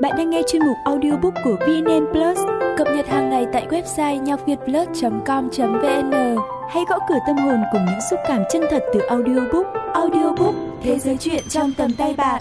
Bạn đang nghe chuyên mục audiobook của VNN Plus, cập nhật hàng ngày tại website nhocvietplus.com.vn. Hãy gõ cửa tâm hồn cùng những xúc cảm chân thật từ audiobook. Audiobook, thế giới truyện trong tầm tay bạn.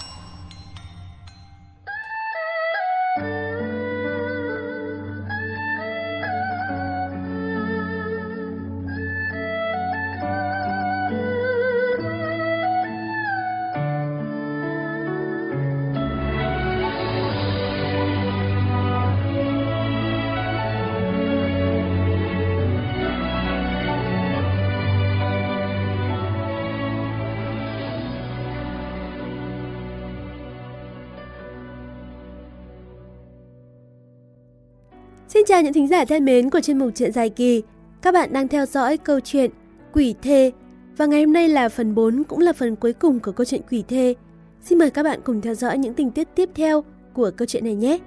Xin chào những thính giả thân mến của chuyên mục Chuyện Dài Kỳ. Các bạn đang theo dõi câu chuyện Quỷ Thê. Và ngày hôm nay là phần 4, cũng là phần cuối cùng của câu chuyện Quỷ Thê. Xin mời các bạn cùng theo dõi những tình tiết tiếp theo của câu chuyện này nhé.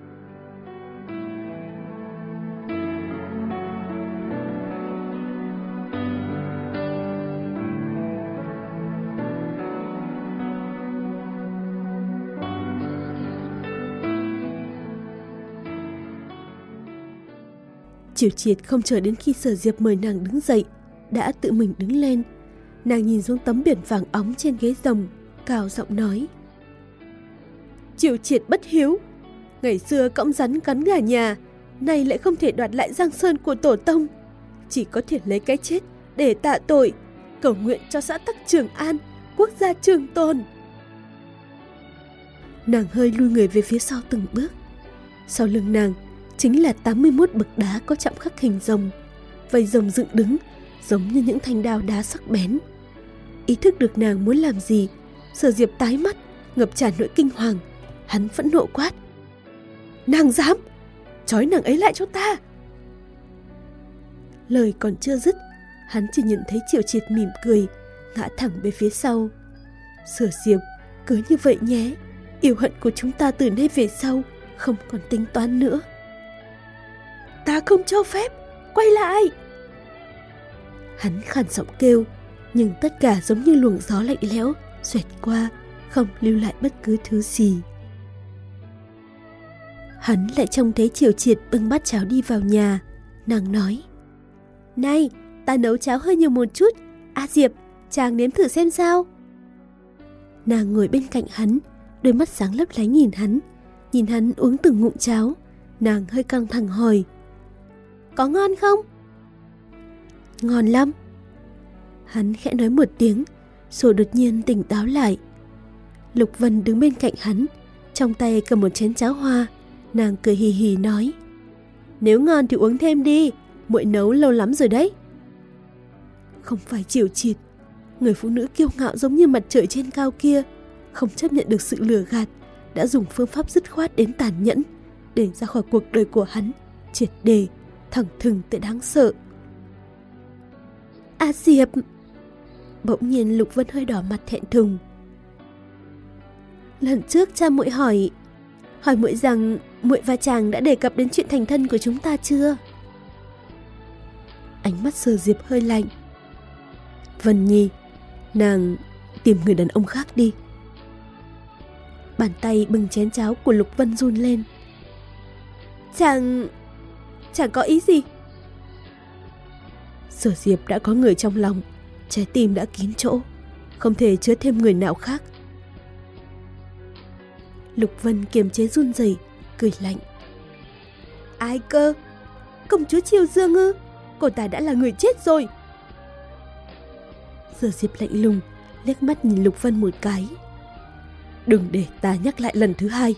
Triệu Triệt không chờ đến khi Sở Diệp mời nàng đứng dậy, đã tự mình đứng lên. Nàng nhìn xuống tấm biển vàng óng trên ghế rồng, cao giọng nói: Triệu Triệt bất hiếu, ngày xưa cõng rắn cắn gà nhà, nay lại không thể đoạt lại Giang Sơn của tổ tông, chỉ có thể lấy cái chết để tạ tội, cầu nguyện cho xã tắc Trường An, quốc gia trường tồn. Nàng hơi lui người về phía sau từng bước. Sau lưng nàng chính là 81 bậc đá có chạm khắc hình rồng, vây rồng dựng đứng giống như những thanh đao đá sắc bén. Ý thức được nàng muốn làm gì, Sở Diệp tái mắt, ngập tràn nỗi kinh hoàng. Hắn phẫn nộ quát: Nàng dám, trói nàng ấy lại cho ta! Lời còn chưa dứt, hắn chỉ nhìn thấy Triệu Triệt mỉm cười, ngã thẳng về phía sau. Sở Diệp, cứ như vậy nhé, yêu hận của chúng ta từ nay về sau không còn tính toán nữa. Ta không cho phép, quay lại! Hắn khàn giọng kêu, nhưng tất cả giống như luồng gió lạnh lẽo xoẹt qua, không lưu lại bất cứ thứ gì. Hắn lại trông thấy Triệu Triệt bưng bát cháo đi vào nhà. Nàng nói: Này, ta nấu cháo hơi nhiều một chút, Diệp, chàng nếm thử xem sao. Nàng ngồi bên cạnh hắn, đôi mắt sáng lấp lánh nhìn hắn uống từng ngụm cháo. Nàng hơi căng thẳng hỏi: Có ngon không? Ngon lắm. Hắn khẽ nói một tiếng, rồi đột nhiên tỉnh táo lại. Lục Vân đứng bên cạnh hắn, trong tay cầm một chén cháo hoa. Nàng cười hì hì nói: Nếu ngon thì uống thêm đi, muội nấu lâu lắm rồi đấy. Không phải Triệu Triệt, người phụ nữ kiêu ngạo giống như mặt trời trên cao kia, không chấp nhận được sự lừa gạt, đã dùng phương pháp dứt khoát đến tàn nhẫn để ra khỏi cuộc đời của hắn, triệt để, thẳng thừng tới đáng sợ. Diệp! Bỗng nhiên Lục Vân hơi đỏ mặt thẹn thùng. Lần trước cha muội hỏi muội rằng muội và chàng đã đề cập đến chuyện thành thân của chúng ta chưa? Ánh mắt Sở Diệp hơi lạnh. Vân Nhi, nàng tìm người đàn ông khác đi. Bàn tay bưng chén cháo của Lục Vân run lên. Chàng có ý gì? Sở Diệp đã có người trong lòng, trái tim đã kín chỗ, không thể chứa thêm người nào khác. Lục Vân kiềm chế run rẩy, cười lạnh. Ai cơ? Công chúa Triều Dương ư? Cô ta đã là người chết rồi. Sở Diệp lạnh lùng liếc mắt nhìn Lục Vân một cái. Đừng để ta nhắc lại lần thứ hai.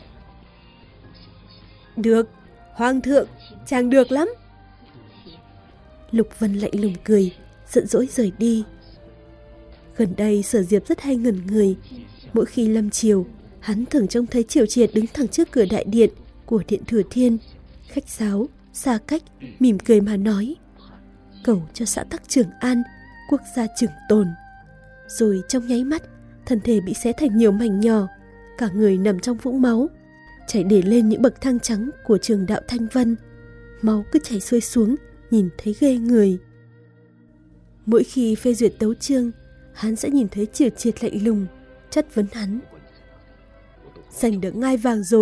Được, Hoàng thượng, chàng được lắm. Lục Vân lạnh lùng cười, giận dỗi rời đi. Gần đây Sở Diệp rất hay ngẩn người. Mỗi khi lâm chiều, hắn thường trông thấy Triệu Triệt đứng thẳng trước cửa đại điện của Điện Thừa Thiên, khách sáo, xa cách, mỉm cười mà nói: Cầu cho xã tắc Trường An, quốc gia trường tồn. Rồi trong nháy mắt, thân thể bị xé thành nhiều mảnh nhỏ, cả người nằm trong vũng máu, chảy để lên những bậc thang trắng của trường đạo Thanh Vân. Máu cứ chảy xuôi xuống, nhìn thấy ghê người. Mỗi khi phê duyệt tấu chương, hắn sẽ nhìn thấy Triệu Triệt lạnh lùng, chất vấn hắn: Giành được ngai vàng rồi,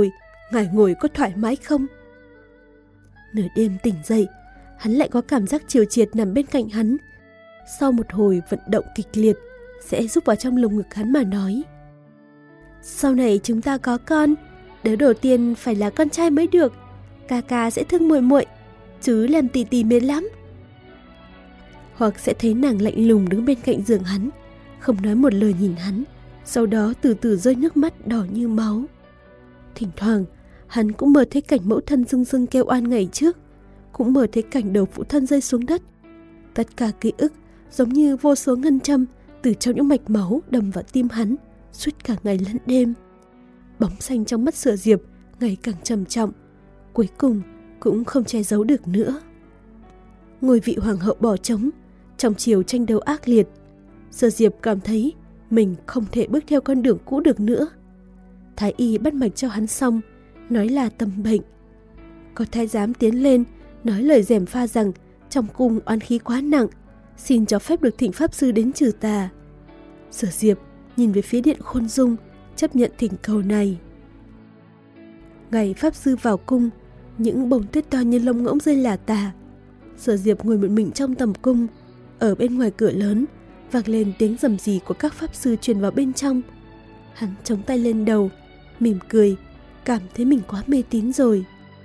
ngài ngồi có thoải mái không? Nửa đêm tỉnh dậy, hắn lại có cảm giác chiều chiệt nằm bên cạnh hắn. Sau một hồi vận động kịch liệt, sẽ rúc vào trong lồng ngực hắn mà nói: sau này chúng ta có con, đứa đầu tiên phải là con trai mới được. Ca ca sẽ thương muội muội, chứ làm tì tì mệt lắm. Hoặc sẽ thấy nàng lạnh lùng đứng bên cạnh giường hắn, không nói một lời nhìn hắn, sau đó từ từ rơi nước mắt đỏ như máu. Thỉnh thoảng, hắn cũng mơ thấy cảnh mẫu thân rưng rưng kêu oan ngày trước, cũng mơ thấy cảnh đầu phụ thân rơi xuống đất. Tất cả ký ức giống như vô số ngân châm từ trong những mạch máu đâm vào tim hắn suốt cả ngày lẫn đêm. Bóng xanh trong mắt Sở Diệp ngày càng trầm trọng, cuối cùng cũng không che giấu được nữa. Ngôi vị hoàng hậu bỏ trống, trong chiều tranh đấu ác liệt, Sở Diệp cảm thấy mình không thể bước theo con đường cũ được nữa. Thái y bắt mạch cho hắn xong, nói là tâm bệnh. Có thái giám tiến lên, nói lời gièm pha rằng trong cung oán khí quá nặng, xin cho phép được thỉnh pháp sư đến trừ tà. Sở Diệp nhìn về phía điện Khôn Dung, chấp nhận thỉnh cầu này. Ngày pháp sư vào cung, những bông tuyết to như lông ngỗng rơi lả tả. Sở Diệp ngồi một mình trong tầm cung, ở bên ngoài cửa lớn vang lên tiếng rầm rì của các pháp sư truyền vào bên trong. Hắn chống tay lên đầu, mỉm cười, cảm thấy mình quá mê tín rồi.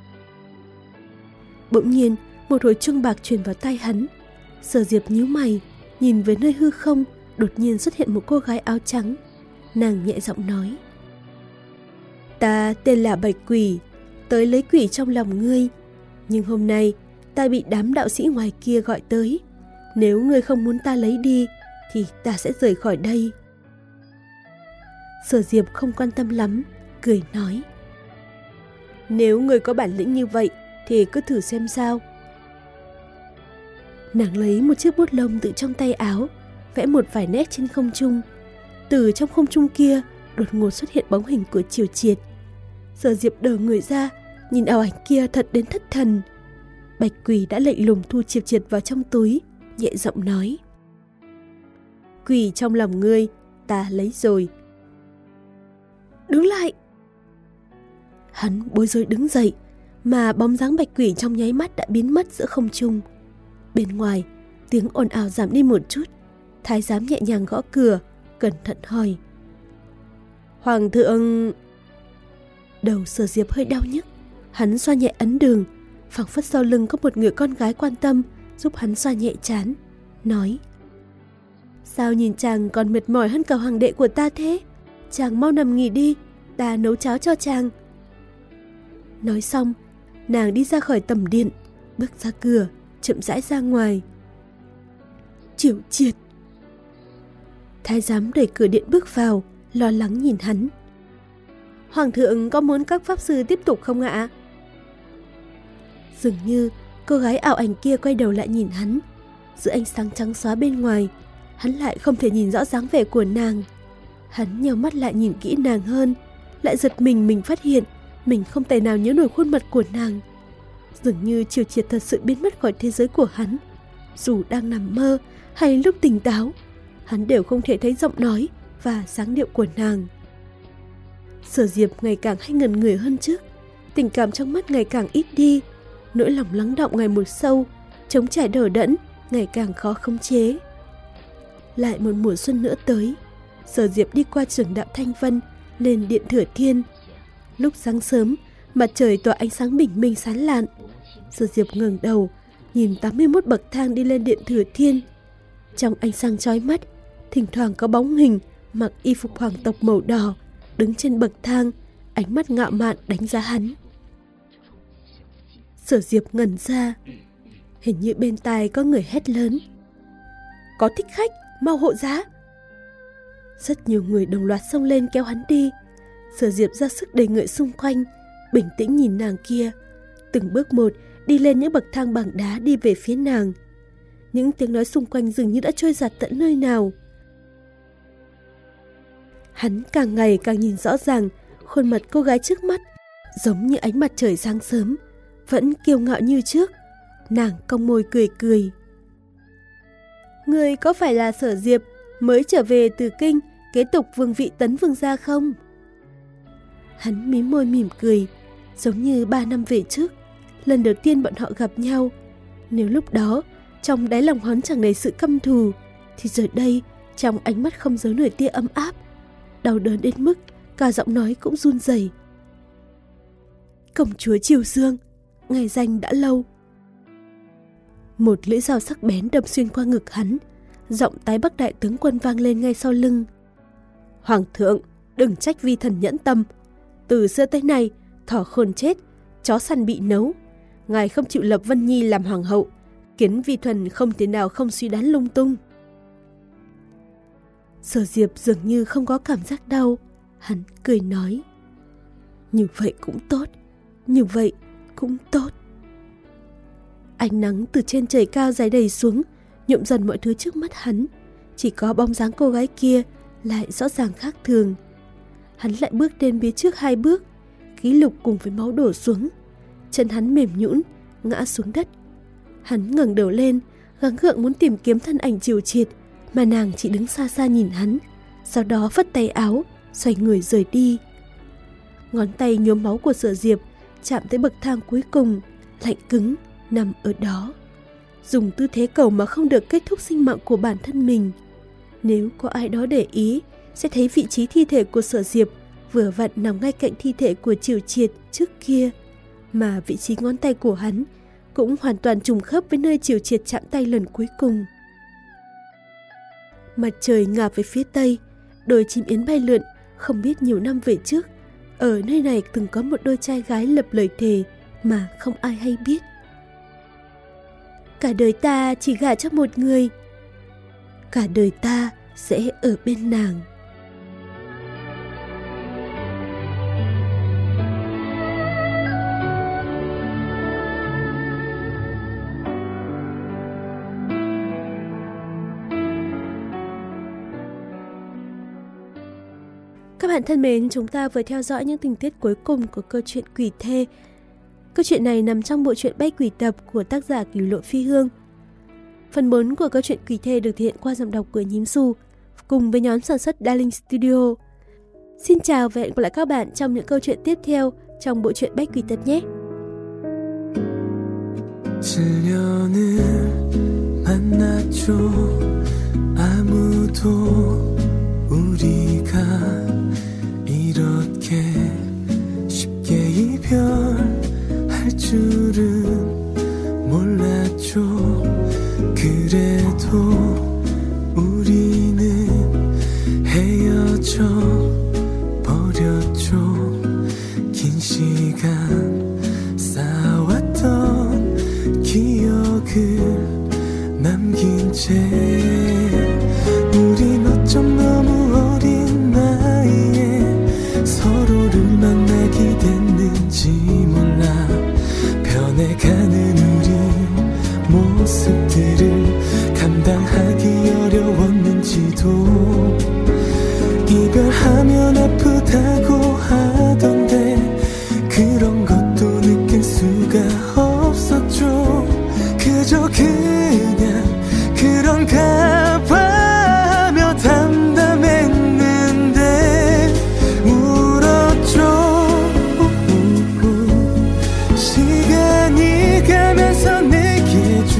Bỗng nhiên, một hồi chuông bạc truyền vào tai hắn. Sở Diệp nhíu mày, nhìn về nơi hư không, đột nhiên xuất hiện một cô gái áo trắng. Nàng nhẹ giọng nói: ta tên là Bạch Quỷ, tới lấy quỷ trong lòng ngươi. Nhưng hôm nay ta bị đám đạo sĩ ngoài kia gọi tới. Nếu ngươi không muốn ta lấy đi thì ta sẽ rời khỏi đây. Sở Diệp không quan tâm lắm, cười nói: nếu ngươi có bản lĩnh như vậy thì cứ thử xem sao. Nàng lấy một chiếc bút lông từ trong tay áo, vẽ một vài nét trên không trung. Từ trong không trung kia đột ngột xuất hiện bóng hình của Triều Triệt. Sở Diệp đờ người ra, nhìn ảo ảnh kia thật đến thất thần. Bạch Quỷ đã lạnh lùng thu Triều Triệt vào trong túi, nhẹ giọng nói: quỷ trong lòng ngươi ta lấy rồi. Đứng lại! Hắn bối rối đứng dậy, mà bóng dáng Bạch Quỷ trong nháy mắt đã biến mất giữa không trung. Bên ngoài, tiếng ồn ào giảm đi một chút. Thái giám nhẹ nhàng gõ cửa, cẩn thận hỏi: Hoàng thượng... Đầu Sở Diệp hơi đau nhức. Hắn xoa nhẹ ấn đường, phảng phất sau lưng có một người con gái quan tâm giúp hắn xoa nhẹ trán, nói: sao nhìn chàng còn mệt mỏi hơn cả hoàng đệ của ta thế? Chàng mau nằm nghỉ đi, ta nấu cháo cho chàng. Nói xong, nàng đi ra khỏi tầm điện, bước ra cửa, chậm rãi ra ngoài. Triều Triệt! Thái giám đẩy cửa điện bước vào, lo lắng nhìn hắn. Hoàng thượng có muốn các pháp sư tiếp tục không ạ? Dường như cô gái ảo ảnh kia quay đầu lại nhìn hắn. Giữa ánh sáng trắng xóa bên ngoài, hắn lại không thể nhìn rõ dáng vẻ của nàng. Hắn nheo mắt lại nhìn kỹ nàng hơn, lại giật mình phát hiện mình không thể nào nhớ nổi khuôn mặt của nàng. Dường như Triều Triệt thật sự biến mất khỏi thế giới của hắn. Dù đang nằm mơ hay lúc tỉnh táo, hắn đều không thể thấy giọng nói và dáng điệu của nàng. Sở Diệp ngày càng hay ngẩn người hơn trước, tình cảm trong mắt ngày càng ít đi, nỗi lòng lắng đọng ngày một sâu, trống trải đờ đẫn, ngày càng khó khống chế. Lại một mùa xuân nữa tới, Sở Diệp đi qua trường đạo Thanh Vân, lên điện Thừa Thiên. Lúc sáng sớm, mặt trời tỏa ánh sáng bình minh sáng lạn. Sở Diệp ngẩng đầu, nhìn 81 bậc thang đi lên điện Thừa Thiên. Trong ánh sáng chói mắt, thỉnh thoảng có bóng hình mặc y phục hoàng tộc màu đỏ đứng trên bậc thang, ánh mắt ngạo mạn đánh giá hắn. Sở Diệp ngẩn ra, hình như bên tai có người hét lớn: có thích khách, mau hộ giá! Rất nhiều người đồng loạt xông lên kéo hắn đi. Sở Diệp ra sức đẩy người xung quanh, bình tĩnh nhìn nàng kia, từng bước một đi lên những bậc thang bằng đá đi về phía nàng. Những tiếng nói xung quanh dường như đã trôi giạt tận nơi nào. Hắn càng ngày càng nhìn rõ ràng khuôn mặt cô gái trước mắt, giống như ánh mặt trời sáng sớm, vẫn kiêu ngạo như trước. Nàng cong môi cười cười. Ngươi có phải là Sở Diệp mới trở về từ kinh kế tục vương vị Tấn Vương gia không? Hắn mím môi mỉm cười, Giống như 3 năm về trước, lần đầu tiên bọn họ gặp nhau, nếu lúc đó trong đáy lòng hắn chẳng đầy sự căm thù, thì giờ đây trong ánh mắt không giấu nổi tia ấm áp, đau đớn đến mức cả giọng nói cũng run rẩy. Công chúa Triều Dương, ngày danh đã lâu. Một lưỡi dao sắc bén đâm xuyên qua ngực hắn, giọng tái bắc đại tướng quân vang lên ngay sau lưng. Hoàng thượng, đừng trách vi thần nhẫn tâm. Từ xưa tới nay, thỏ khôn chết, chó săn bị nấu. Ngài không chịu lập Vân Nhi làm hoàng hậu, khiến vi thần không thể nào không suy đoán lung tung. Sở Diệp dường như không có cảm giác đau, hắn cười nói. Như vậy cũng tốt, như vậy cũng tốt. Ánh nắng từ trên trời cao rải đầy xuống, nhuộm dần mọi thứ trước mắt hắn. Chỉ có bóng dáng cô gái kia lại rõ ràng khác thường. Hắn lại bước đến phía trước 2 bước, khí lục cùng với máu đổ xuống. Chân hắn mềm nhũn, ngã xuống đất. Hắn ngẩng đầu lên, gắng gượng muốn tìm kiếm thân ảnh Triều Triệt, mà nàng chỉ đứng xa xa nhìn hắn, sau đó phất tay áo, xoay người rời đi. Ngón tay nhuốm máu của Sở Diệp chạm tới bậc thang cuối cùng, lạnh cứng, nằm ở đó. Dùng tư thế cầu mà không được kết thúc sinh mạng của bản thân mình. Nếu có ai đó để ý, sẽ thấy vị trí thi thể của Sở Diệp vừa vặn nằm ngay cạnh thi thể của Triều Triệt trước kia, mà vị trí ngón tay của hắn cũng hoàn toàn trùng khớp với nơi Triều Triệt chạm tay lần cuối cùng. Mặt trời ngả về phía tây, đồi chim yến bay lượn. Không biết nhiều năm về trước, ở nơi này từng có một đôi trai gái lập lời thề mà không ai hay biết. Cả đời ta chỉ gả cho một người, cả đời ta sẽ ở bên nàng. Các bạn thân mến, chúng ta vừa theo dõi những tình tiết cuối cùng của câu chuyện Quỷ Thê. Câu chuyện này nằm trong bộ truyện Bay Quỷ Tập của tác giả Cửu Lộ Phi Hương. Phần 4 của câu chuyện Quỷ Thê được thể hiện qua giọng đọc của Nhím Xu cùng với nhóm sản xuất Darling Studio. Xin chào và hẹn gặp lại các bạn trong những câu chuyện tiếp theo trong bộ truyện Bay Quỷ Tập nhé. 이렇게 쉽게 이별할 줄은 몰랐죠. 그래도 우리는 헤어져 버렸죠. 긴 시간 쌓아왔던 기억을 남긴 채 우린 어쩜 너무 어린 나이에 서로를 만나게 됐는지 몰라. 변해가는 우리 모습들을 감당하기 어려웠는지도. 이별하면 아프다고 하던데 그런 것도 느낄 수가 없었죠. 그저 그냥 그런가 봐 하며 담담했는데 울었죠. 시간이 가면서 내게 준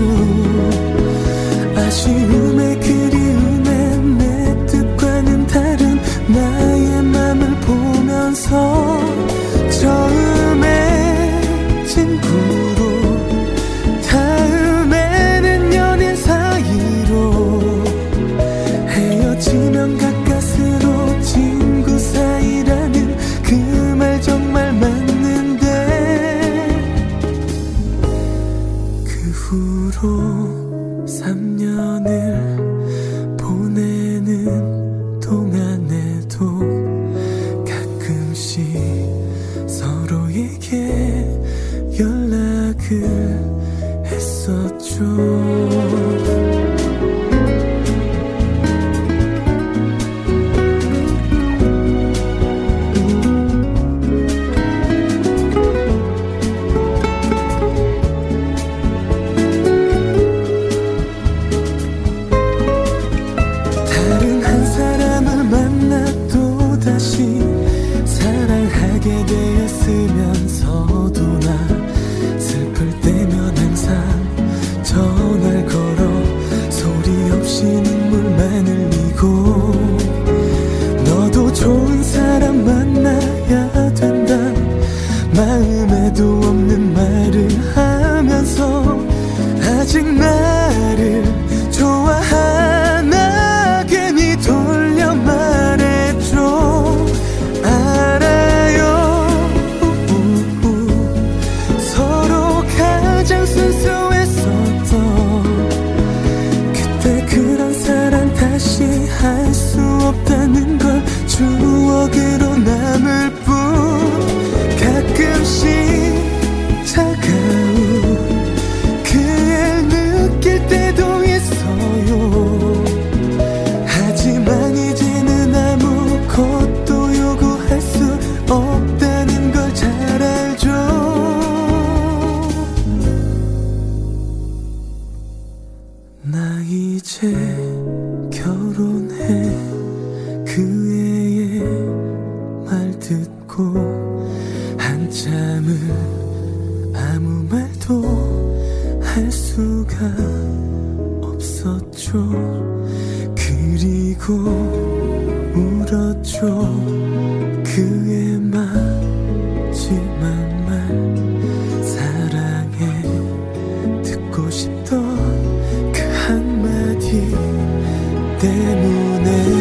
아쉬움에 그리움에 내 뜻과는 다른 나의 맘을 보면서 처음에 친구로 다음에는 연인 사이로 헤어지면 가까스로 친구 사이라는 그 말 정말 맞는데. 그 후로 3년을 보내는 동안에도 가끔씩 서로에게 연락을 했었죠. 할 수 없다는 걸 추억으로 남을 뿐 가끔씩 차가운 그 애를 느낄 때도 있어요. 하지만 이제는 아무것도 요구할 수 없다는 걸 잘 알죠. 나 이제 결혼해. 그 애의 말 듣고 한참을 아무 말도 할 수가 없었죠. 그리고 울었죠. 그의 마지막 말 사랑해. 듣고 싶던 그 한마디 때문에